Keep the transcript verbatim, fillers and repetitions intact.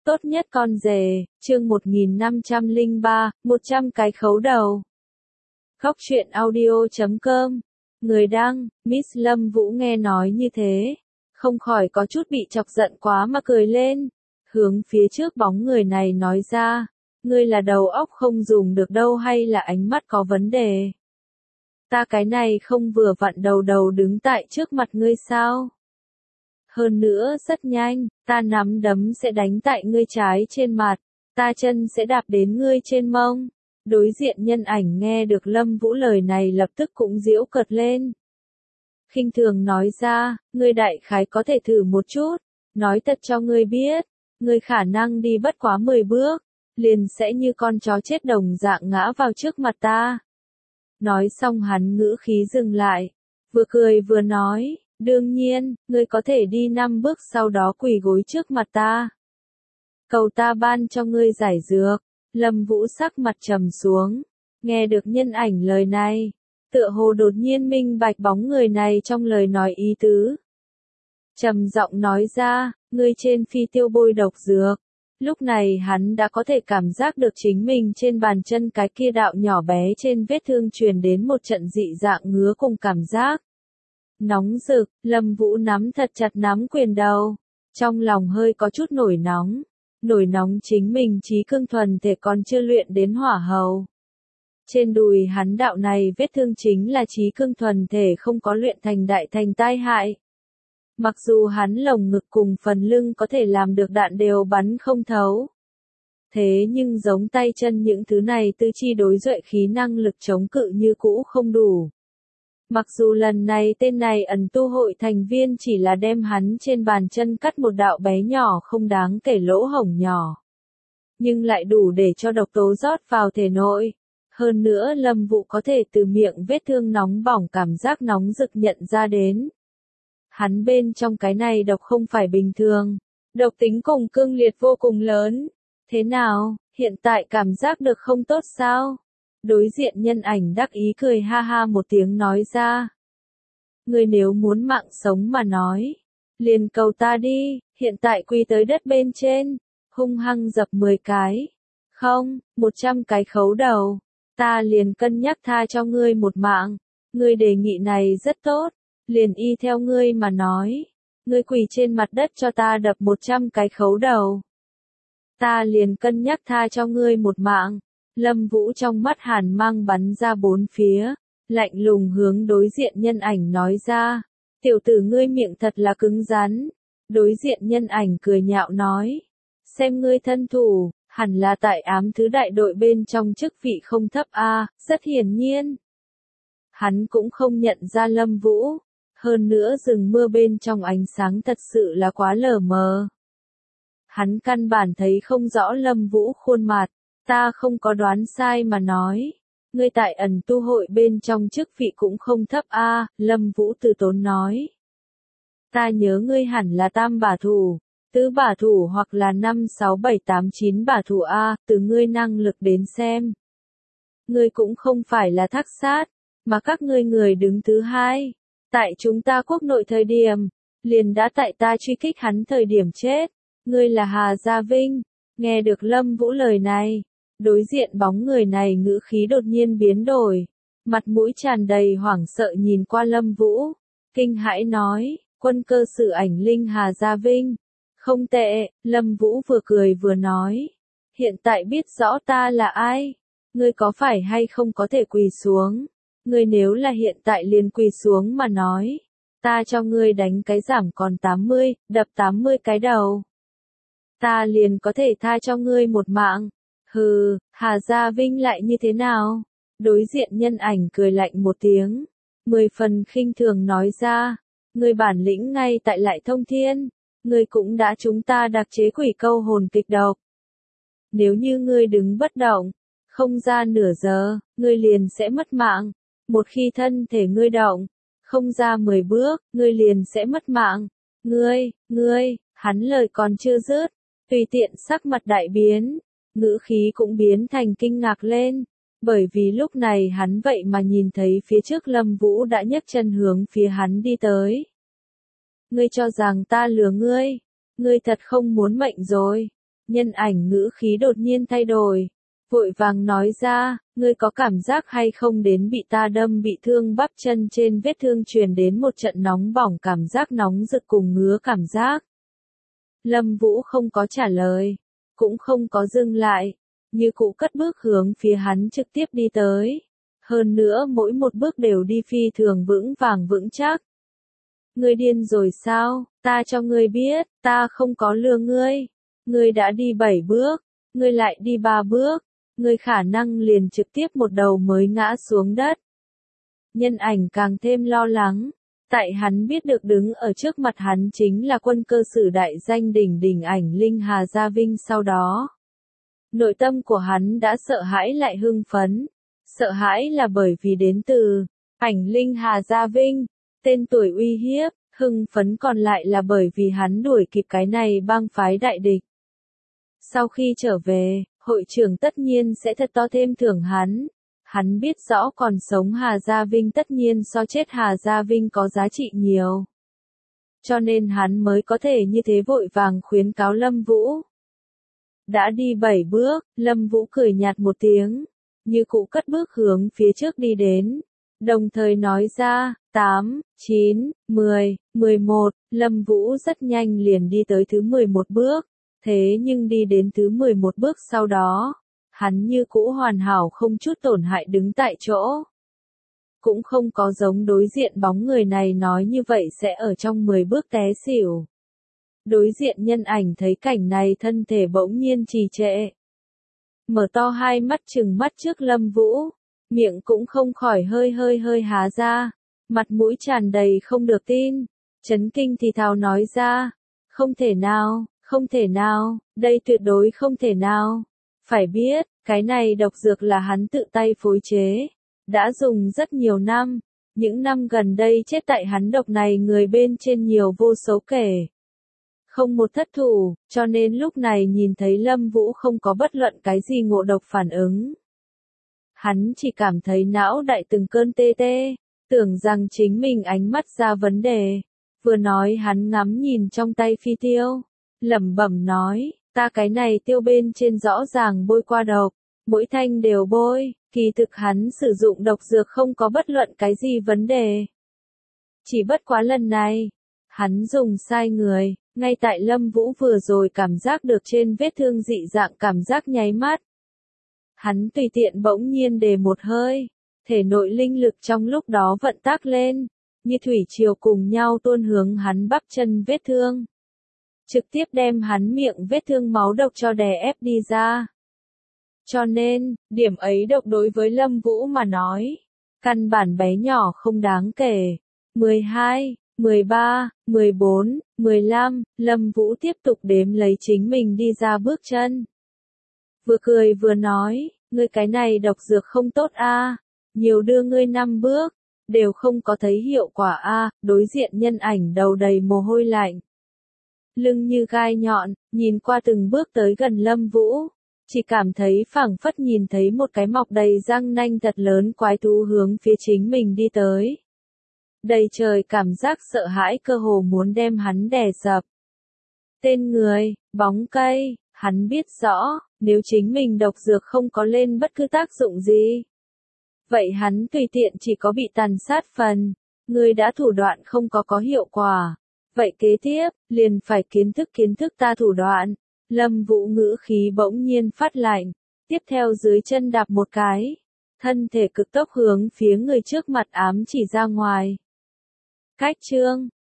Tốt nhất con rể, chương một nghìn năm trăm lẻ ba, một trăm cái khấu đầu. Góc truyện audio chấm com. Người đăng, Miss Lâm Vũ nghe nói như thế, không khỏi có chút bị chọc giận quá mà cười lên. Hướng phía trước bóng người này nói ra, ngươi là đầu óc không dùng được đâu hay là ánh mắt có vấn đề? Ta cái này không vừa vặn đầu đầu đứng tại trước mặt ngươi sao? Hơn nữa rất nhanh, ta nắm đấm sẽ đánh tại ngươi trái trên mặt, ta chân sẽ đạp đến ngươi trên mông. Đối diện nhân ảnh nghe được Lâm Vũ lời này lập tức cũng giễu cợt lên. Khinh thường nói ra, ngươi đại khái có thể thử một chút, nói thật cho ngươi biết, ngươi khả năng đi bất quá mười bước, liền sẽ như con chó chết đồng dạng ngã vào trước mặt ta. Nói xong hắn ngữ khí dừng lại, vừa cười vừa nói, đương nhiên, ngươi có thể đi năm bước sau đó quỳ gối trước mặt ta. Cầu ta ban cho ngươi giải dược. Lâm Vũ sắc mặt trầm xuống, nghe được nhân ảnh lời này, tựa hồ đột nhiên minh bạch bóng người này trong lời nói ý tứ. Trầm giọng nói ra, ngươi trên phi tiêu bôi độc dược. Lúc này hắn đã có thể cảm giác được chính mình trên bàn chân cái kia đạo nhỏ bé trên vết thương truyền đến một trận dị dạng ngứa cùng cảm giác. Nóng rực, Lâm Vũ nắm thật chặt nắm quyền đầu, trong lòng hơi có chút nổi nóng. Nổi nóng chính mình trí cương thuần thể còn chưa luyện đến hỏa hầu. Trên đùi hắn đạo này vết thương chính là trí cương thuần thể không có luyện thành đại thành tai hại. Mặc dù hắn lồng ngực cùng phần lưng có thể làm được đạn đều bắn không thấu. Thế nhưng giống tay chân những thứ này tư chi đối duệ khí năng lực chống cự như cũ không đủ. Mặc dù lần này tên này ẩn tu hội thành viên chỉ là đem hắn trên bàn chân cắt một đạo bé nhỏ không đáng kể lỗ hổng nhỏ. Nhưng lại đủ để cho độc tố rót vào thể nội. Hơn nữa Lâm Vũ có thể từ miệng vết thương nóng bỏng cảm giác nóng rực nhận ra đến. Hắn bên trong cái này độc không phải bình thường. Độc tính cùng cương liệt vô cùng lớn. Thế nào, hiện tại cảm giác được không tốt sao? Đối diện nhân ảnh đắc ý cười ha ha một tiếng nói ra. Ngươi nếu muốn mạng sống mà nói, liền cầu ta đi, hiện tại quy tới đất bên trên, hung hăng dập mười cái, không, một trăm cái khấu đầu, ta liền cân nhắc tha cho ngươi một mạng, ngươi đề nghị này rất tốt, liền y theo ngươi mà nói, ngươi quỳ trên mặt đất cho ta đập một trăm cái khấu đầu. Ta liền cân nhắc tha cho ngươi một mạng. Lâm Vũ trong mắt hàn mang bắn ra bốn phía, lạnh lùng hướng đối diện nhân ảnh nói ra, tiểu tử ngươi miệng thật là cứng rắn. Đối diện nhân ảnh cười nhạo nói, xem ngươi thân thủ, hẳn là tại ám thứ đại đội bên trong chức vị không thấp a, rất hiển nhiên. Hắn cũng không nhận ra Lâm Vũ, hơn nữa rừng mưa bên trong ánh sáng thật sự là quá lờ mờ. Hắn căn bản thấy không rõ Lâm Vũ khuôn mặt. Ta không có đoán sai mà nói, ngươi tại ẩn tu hội bên trong chức vị cũng không thấp a, Lâm Vũ từ tốn nói. Ta nhớ ngươi hẳn là tam bả thủ, tứ bả thủ hoặc là năm sáu bảy tám chín bả thủ a, từ ngươi năng lực đến xem. Ngươi cũng không phải là thác sát, mà các ngươi người đứng thứ hai, tại chúng ta quốc nội thời điểm, liền đã tại ta truy kích hắn thời điểm chết, ngươi là Hà Gia Vinh. Nghe được Lâm Vũ lời này, đối diện bóng người này ngữ khí đột nhiên biến đổi, mặt mũi tràn đầy hoảng sợ nhìn qua Lâm Vũ, kinh hãi nói, quân cơ sử ảnh linh Hà Gia Vinh. Không tệ, Lâm Vũ vừa cười vừa nói, hiện tại biết rõ ta là ai, ngươi có phải hay không có thể quỳ xuống, ngươi nếu là hiện tại liền quỳ xuống mà nói, ta cho ngươi đánh cái giảm còn tám mươi, đập tám mươi cái đầu. Ta liền có thể tha cho ngươi một mạng. Hừ, Hà Gia Vinh lại như thế nào? Đối diện nhân ảnh cười lạnh một tiếng, mười phần khinh thường nói ra, ngươi bản lĩnh ngay tại Lại Thông Thiên, ngươi cũng đã chúng ta đặc chế quỷ câu hồn kịch độc. Nếu như ngươi đứng bất động, không ra nửa giờ, ngươi liền sẽ mất mạng. Một khi thân thể ngươi động, không ra mười bước, ngươi liền sẽ mất mạng. Ngươi, ngươi, hắn lời còn chưa dứt, tùy tiện sắc mặt đại biến. Ngữ khí cũng biến thành kinh ngạc lên, bởi vì lúc này hắn vậy mà nhìn thấy phía trước Lâm Vũ đã nhấc chân hướng phía hắn đi tới. Ngươi cho rằng ta lừa ngươi, ngươi thật không muốn mệnh rồi, Nhân ảnh ngữ khí đột nhiên thay đổi. Vội vàng nói ra, ngươi có cảm giác hay không đến bị ta đâm bị thương bắp chân trên vết thương truyền đến một trận nóng bỏng cảm giác nóng rực cùng ngứa cảm giác. Lâm Vũ không có trả lời, cũng không có dừng lại, như cũ cất bước hướng phía hắn trực tiếp đi tới. Hơn nữa mỗi một bước đều đi phi thường vững vàng vững chắc. Ngươi điên rồi sao, ta cho ngươi biết, ta không có lừa ngươi. Ngươi đã đi bảy bước, ngươi lại đi ba bước, ngươi khả năng liền trực tiếp một đầu mới ngã xuống đất. Nhân ảnh càng thêm lo lắng, tại hắn biết được đứng ở trước mặt hắn chính là quân cơ sử đại danh đỉnh đỉnh Ảnh Linh Hà Gia Vinh sau đó. Nội tâm của hắn đã sợ hãi lại hưng phấn. Sợ hãi là bởi vì đến từ Ảnh Linh Hà Gia Vinh, tên tuổi uy hiếp, hưng phấn còn lại là bởi vì hắn đuổi kịp cái này bang phái đại địch. Sau khi trở về, hội trưởng tất nhiên sẽ thật to thêm thưởng hắn. Hắn biết rõ còn sống Hà Gia Vinh tất nhiên so chết Hà Gia Vinh có giá trị nhiều. Cho nên hắn mới có thể như thế vội vàng khuyến cáo Lâm Vũ. Đã đi bảy bước, Lâm Vũ cười nhạt một tiếng, như cũ cất bước hướng phía trước đi đến. Đồng thời nói ra, tám, chín, mười, mười một, Lâm Vũ rất nhanh liền đi tới thứ mười một bước. Thế nhưng đi đến thứ mười một bước sau đó, hắn như cũ hoàn hảo không chút tổn hại đứng tại chỗ. Cũng không có giống đối diện bóng người này nói như vậy sẽ ở trong mười bước té xỉu. Đối diện nhân ảnh thấy cảnh này thân thể bỗng nhiên trì trệ. Mở to hai mắt trừng mắt trước Lâm Vũ, miệng cũng không khỏi hơi hơi hơi há ra, mặt mũi tràn đầy không được tin, chấn kinh thì thào nói ra, không thể nào, không thể nào, đây tuyệt đối không thể nào. Phải biết, cái này độc dược là hắn tự tay phối chế, đã dùng rất nhiều năm, những năm gần đây chết tại hắn độc này người bên trên nhiều vô số kể. Không một thất thủ, cho nên lúc này nhìn thấy Lâm Vũ không có bất luận cái gì ngộ độc phản ứng. Hắn chỉ cảm thấy não đại từng cơn tê tê, tưởng rằng chính mình ánh mắt ra vấn đề. Vừa nói hắn ngắm nhìn trong tay phi tiêu, lẩm bẩm nói, ta cái này tiêu bên trên rõ ràng bôi qua độc, mỗi thanh đều bôi, kỳ thực hắn sử dụng độc dược không có bất luận cái gì vấn đề. Chỉ bất quá lần này, hắn dùng sai người, ngay tại Lâm Vũ vừa rồi cảm giác được trên vết thương dị dạng cảm giác nháy mắt. Hắn tùy tiện bỗng nhiên đề một hơi, thể nội linh lực trong lúc đó vận tác lên, như thủy triều cùng nhau tuôn hướng hắn bắp chân vết thương. Trực tiếp đem hắn miệng vết thương máu độc cho đè ép đi ra. Cho nên, điểm ấy độc đối với Lâm Vũ mà nói, căn bản bé nhỏ không đáng kể. mười hai, mười ba, mười bốn, mười lăm, Lâm Vũ tiếp tục đếm lấy chính mình đi ra bước chân. Vừa cười vừa nói, ngươi cái này độc dược không tốt a, nhiều đưa ngươi năm bước, đều không có thấy hiệu quả a, đối diện nhân ảnh đầu đầy mồ hôi lạnh. Lưng như gai nhọn, nhìn qua từng bước tới gần Lâm Vũ, chỉ cảm thấy phảng phất nhìn thấy một cái mọc đầy răng nanh thật lớn quái thú hướng phía chính mình đi tới. Đầy trời cảm giác sợ hãi cơ hồ muốn đem hắn đè sập. Tên người, bóng cây, hắn biết rõ, nếu chính mình độc dược không có lên bất cứ tác dụng gì, vậy hắn tùy tiện chỉ có bị tàn sát phần, người đã thủ đoạn không có có hiệu quả. Vậy kế tiếp, liền phải kiến thức kiến thức ta thủ đoạn. Lâm Vũ ngữ khí bỗng nhiên phát lạnh, tiếp theo dưới chân đạp một cái, thân thể cực tốc hướng phía người trước mặt ám chỉ ra ngoài. Cách chương